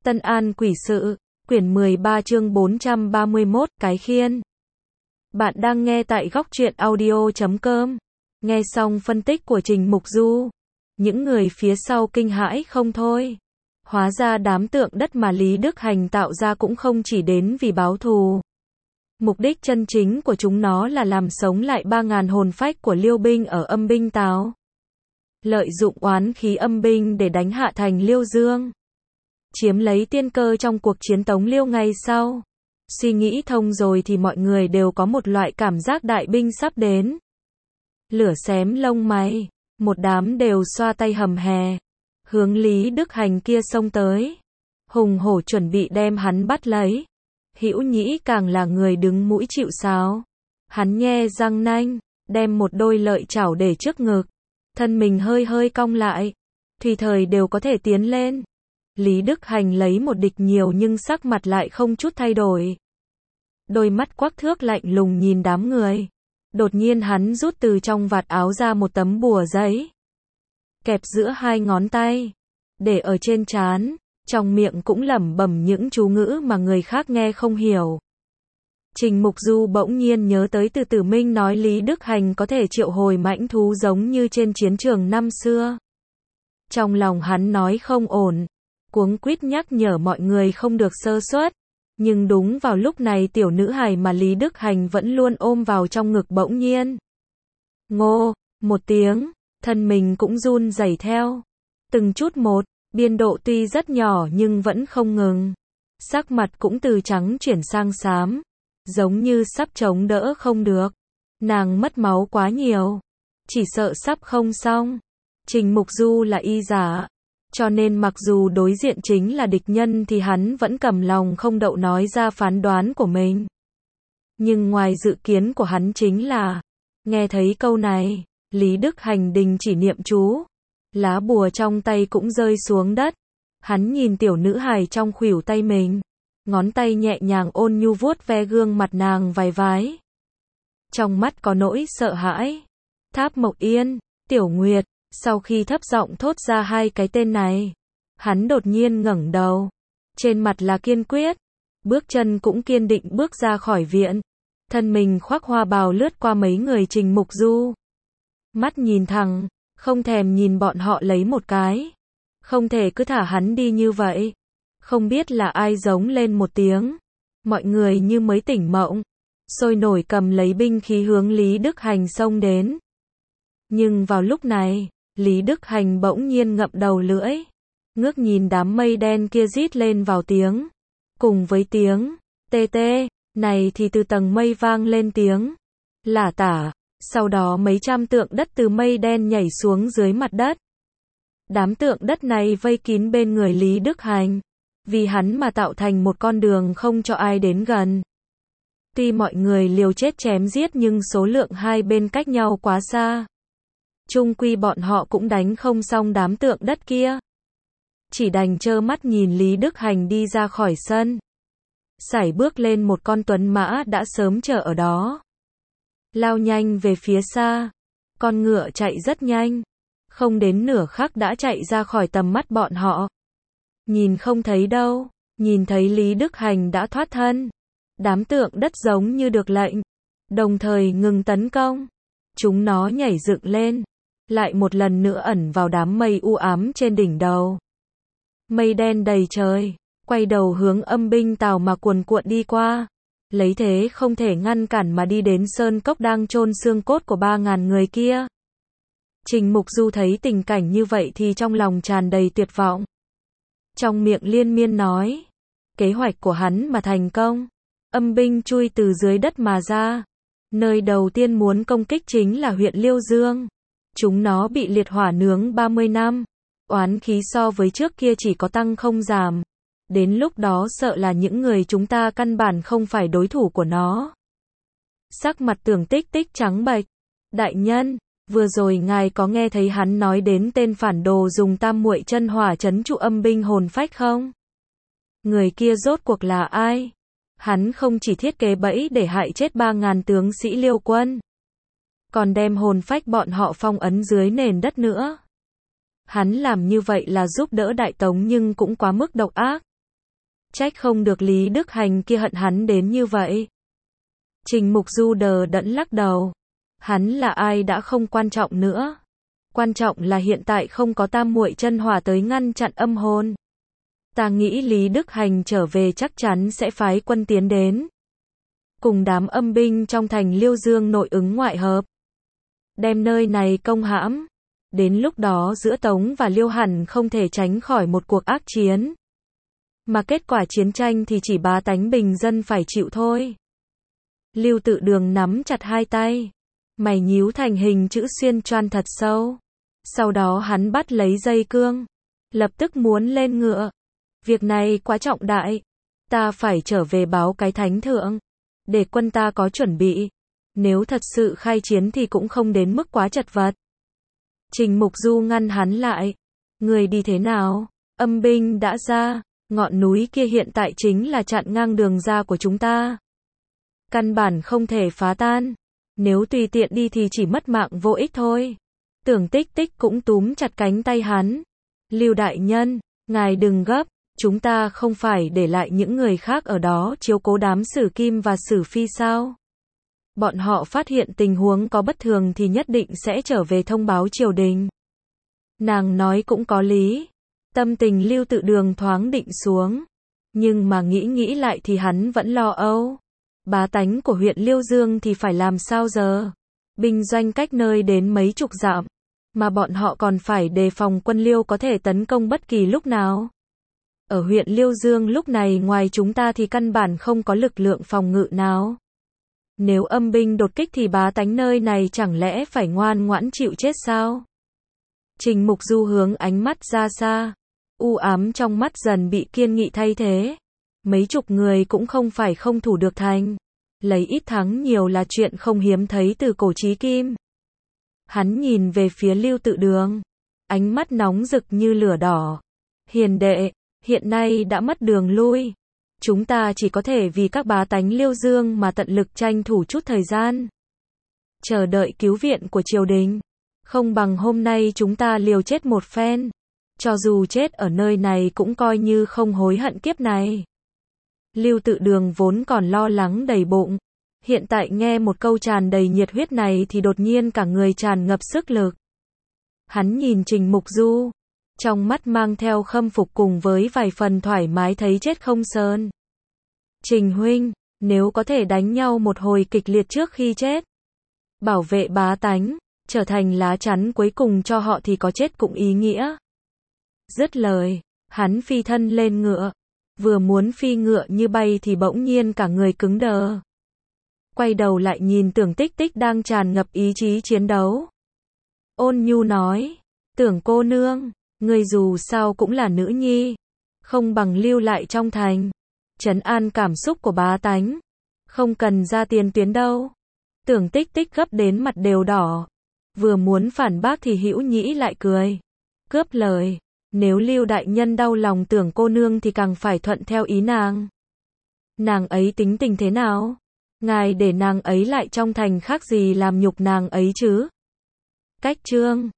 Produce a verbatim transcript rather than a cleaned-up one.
Tân An Quỷ Sự, quyển mười ba chương bốn trăm ba mươi mốt, Cái Khiên. Bạn đang nghe tại góc truyện audio chấm com. Nghe xong phân tích của Trình Mục Du, những người phía sau kinh hãi không thôi. Hóa ra đám tượng đất mà Lý Đức Hành tạo ra cũng không chỉ đến vì báo thù. Mục đích chân chính của chúng nó là làm sống lại ba ngàn hồn phách của Liêu binh ở Âm Binh Táo. Lợi dụng oán khí âm binh để đánh hạ thành Liêu Dương, chiếm lấy tiên cơ trong cuộc chiến Tống Liêu ngày sau. Suy nghĩ thông rồi thì mọi người đều có một loại cảm giác đại binh sắp đến. Lửa xém lông mày, một đám đều xoa tay hầm hè, hướng Lý Đức Hành kia xông tới, hùng hổ chuẩn bị đem hắn bắt lấy. Hữu Nhĩ càng là người đứng mũi chịu sáo. Hắn nhe răng nanh, đem một đôi lợi chảo để trước ngực, thân mình hơi hơi cong lại, tùy thời đều có thể tiến lên. Lý Đức Hành lấy một địch nhiều nhưng sắc mặt lại không chút thay đổi. Đôi mắt quắc thước lạnh lùng nhìn đám người. Đột nhiên hắn rút từ trong vạt áo ra một tấm bùa giấy, kẹp giữa hai ngón tay, để ở trên trán, trong miệng cũng lẩm bẩm những chú ngữ mà người khác nghe không hiểu. Trình Mục Du bỗng nhiên nhớ tới từ Tử Minh nói Lý Đức Hành có thể triệu hồi mãnh thú giống như trên chiến trường năm xưa. Trong lòng hắn nói không ổn, cuống quýt nhắc nhở mọi người không được sơ suất. Nhưng đúng vào lúc này tiểu nữ hài mà Lý Đức Hành vẫn luôn ôm vào trong ngực bỗng nhiên ngô, một tiếng, thân mình cũng run rẩy theo. Từng chút một, biên độ tuy rất nhỏ nhưng vẫn không ngừng. Sắc mặt cũng từ trắng chuyển sang xám, giống như sắp chống đỡ không được. Nàng mất máu quá nhiều, chỉ sợ sắp không xong. Trình Mục Du là y giả, cho nên mặc dù đối diện chính là địch nhân thì hắn vẫn cầm lòng không đậu nói ra phán đoán của mình. Nhưng ngoài dự kiến của hắn chính là, nghe thấy câu này, Lý Đức Hành đình chỉ niệm chú, lá bùa trong tay cũng rơi xuống đất. Hắn nhìn tiểu nữ hài trong khuỷu tay mình, ngón tay nhẹ nhàng ôn nhu vuốt ve gương mặt nàng vài vái. Trong mắt có nỗi sợ hãi. Tháp Mộc Yên, Tiểu Nguyệt. Sau khi thấp giọng thốt ra hai cái tên này, hắn đột nhiên ngẩng đầu, trên mặt là kiên quyết, bước chân cũng kiên định bước ra khỏi viện, thân mình khoác hoa bào lướt qua mấy người Trình Mục Du. Mắt nhìn thẳng, không thèm nhìn bọn họ lấy một cái. Không thể cứ thả hắn đi như vậy. Không biết là ai giống lên một tiếng. Mọi người như mới tỉnh mộng, sôi nổi cầm lấy binh khí hướng Lý Đức Hành xông đến. Nhưng vào lúc này, Lý Đức Hành bỗng nhiên ngậm đầu lưỡi, ngước nhìn đám mây đen kia rít lên vào tiếng. Cùng với tiếng tê tê này thì từ tầng mây vang lên tiếng lả tả, sau đó mấy trăm tượng đất từ mây đen nhảy xuống dưới mặt đất. Đám tượng đất này vây kín bên người Lý Đức Hành, vì hắn mà tạo thành một con đường không cho ai đến gần. Tuy mọi người liều chết chém giết nhưng số lượng hai bên cách nhau quá xa. Chung quy bọn họ cũng đánh không xong đám tượng đất kia. Chỉ đành trơ mắt nhìn Lý Đức Hành đi ra khỏi sân. Sải bước lên một con tuấn mã đã sớm chờ ở đó. Lao nhanh về phía xa. Con ngựa chạy rất nhanh. Không đến nửa khắc đã chạy ra khỏi tầm mắt bọn họ. Nhìn không thấy đâu. Nhìn thấy Lý Đức Hành đã thoát thân. Đám tượng đất giống như được lệnh, đồng thời ngừng tấn công. Chúng nó nhảy dựng lên, lại một lần nữa ẩn vào đám mây u ám trên đỉnh đầu. Mây đen đầy trời, quay đầu hướng Âm Binh Tào mà cuồn cuộn đi qua. Lấy thế không thể ngăn cản mà đi đến sơn cốc đang chôn xương cốt của ba ngàn người kia. Trình Mục Du thấy tình cảnh như vậy thì trong lòng tràn đầy tuyệt vọng. Trong miệng liên miên nói, kế hoạch của hắn mà thành công, âm binh chui từ dưới đất mà ra. Nơi đầu tiên muốn công kích chính là huyện Liêu Dương. Chúng nó bị liệt hỏa nướng ba mươi năm. Oán khí so với trước kia chỉ có tăng không giảm. Đến lúc đó sợ là những người chúng ta căn bản không phải đối thủ của nó. Sắc mặt Tưởng Tích Tích trắng bệch. Đại nhân, vừa rồi ngài có nghe thấy hắn nói đến tên phản đồ dùng tam muội chân hỏa trấn trụ âm binh hồn phách không? Người kia rốt cuộc là ai? Hắn không chỉ thiết kế bẫy để hại chết ba ngàn tướng sĩ Liêu quân, còn đem hồn phách bọn họ phong ấn dưới nền đất nữa. Hắn làm như vậy là giúp đỡ Đại Tống nhưng cũng quá mức độc ác. Trách không được Lý Đức Hành kia hận hắn đến như vậy. Trình Mục Du đờ đẫn lắc đầu. Hắn là ai đã không quan trọng nữa. Quan trọng là hiện tại không có tam muội chân hỏa tới ngăn chặn âm hồn. Ta nghĩ Lý Đức Hành trở về chắc chắn sẽ phái quân tiến đến. Cùng đám âm binh trong thành Liêu Dương nội ứng ngoại hợp. Đem nơi này công hãm. Đến lúc đó giữa Tống và Liêu hẳn không thể tránh khỏi một cuộc ác chiến. Mà kết quả chiến tranh thì chỉ bá tánh bình dân phải chịu thôi. Lưu Tự Đường nắm chặt hai tay. Mày nhíu thành hình chữ xuyên choan thật sâu. Sau đó hắn bắt lấy dây cương. Lập tức muốn lên ngựa. Việc này quá trọng đại. Ta phải trở về báo cái thánh thượng. Để quân ta có chuẩn bị. Nếu thật sự khai chiến thì cũng không đến mức quá chật vật. Trình Mục Du ngăn hắn lại. Người đi thế nào? Âm binh đã ra. Ngọn núi kia hiện tại chính là chặn ngang đường ra của chúng ta. Căn bản không thể phá tan. Nếu tùy tiện đi thì chỉ mất mạng vô ích thôi. Tưởng Tích Tích cũng túm chặt cánh tay hắn. Lưu đại nhân, ngài đừng gấp. Chúng ta không phải để lại những người khác ở đó chiếu cố đám Sử Kim và Sử Phi sao? Bọn họ phát hiện tình huống có bất thường thì nhất định sẽ trở về thông báo triều đình. Nàng nói cũng có lý. Tâm tình Lưu Tự Đường thoáng định xuống. Nhưng mà nghĩ nghĩ lại thì hắn vẫn lo âu. Bá tánh của huyện Liêu Dương thì phải làm sao giờ? Binh doanh cách nơi đến mấy chục dặm. Mà bọn họ còn phải đề phòng quân Liêu có thể tấn công bất kỳ lúc nào. Ở huyện Liêu Dương lúc này ngoài chúng ta thì căn bản không có lực lượng phòng ngự nào. Nếu âm binh đột kích thì bá tánh nơi này chẳng lẽ phải ngoan ngoãn chịu chết sao? Trình Mục Du hướng ánh mắt ra xa. U ám trong mắt dần bị kiên nghị thay thế. Mấy chục người cũng không phải không thủ được thành. Lấy ít thắng nhiều là chuyện không hiếm thấy từ cổ chí kim. Hắn nhìn về phía Lưu Tự Đường. Ánh mắt nóng rực như lửa đỏ. Hiền đệ, hiện nay đã mất đường lui. Chúng ta chỉ có thể vì các bá tánh Liêu Dương mà tận lực tranh thủ chút thời gian. Chờ đợi cứu viện của triều đình. Không bằng hôm nay chúng ta liều chết một phen. Cho dù chết ở nơi này cũng coi như không hối hận kiếp này. Lưu Tự Đường vốn còn lo lắng đầy bụng. Hiện tại nghe một câu tràn đầy nhiệt huyết này thì đột nhiên cả người tràn ngập sức lực. Hắn nhìn Trình Mục Du. Trong mắt mang theo khâm phục cùng với vài phần thoải mái thấy chết không sơn. Trình huynh, nếu có thể đánh nhau một hồi kịch liệt trước khi chết. Bảo vệ bá tánh, trở thành lá chắn cuối cùng cho họ thì có chết cũng ý nghĩa. Dứt lời, hắn phi thân lên ngựa. Vừa muốn phi ngựa như bay thì bỗng nhiên cả người cứng đờ. Quay đầu lại nhìn Tưởng Tích Tích đang tràn ngập ý chí chiến đấu. Ôn nhu nói, Tưởng cô nương, người dù sao cũng là nữ nhi. Không bằng lưu lại trong thành. Trấn an cảm xúc của bá tánh. Không cần ra tiền tuyến đâu. Tưởng Tích Tích gấp đến mặt đều đỏ. Vừa muốn phản bác thì Hữu Nhĩ lại cười. Cướp lời. Nếu Lưu đại nhân đau lòng Tưởng cô nương thì càng phải thuận theo ý nàng. Nàng ấy tính tình thế nào? Ngài để nàng ấy lại trong thành khác gì làm nhục nàng ấy chứ? Cách chương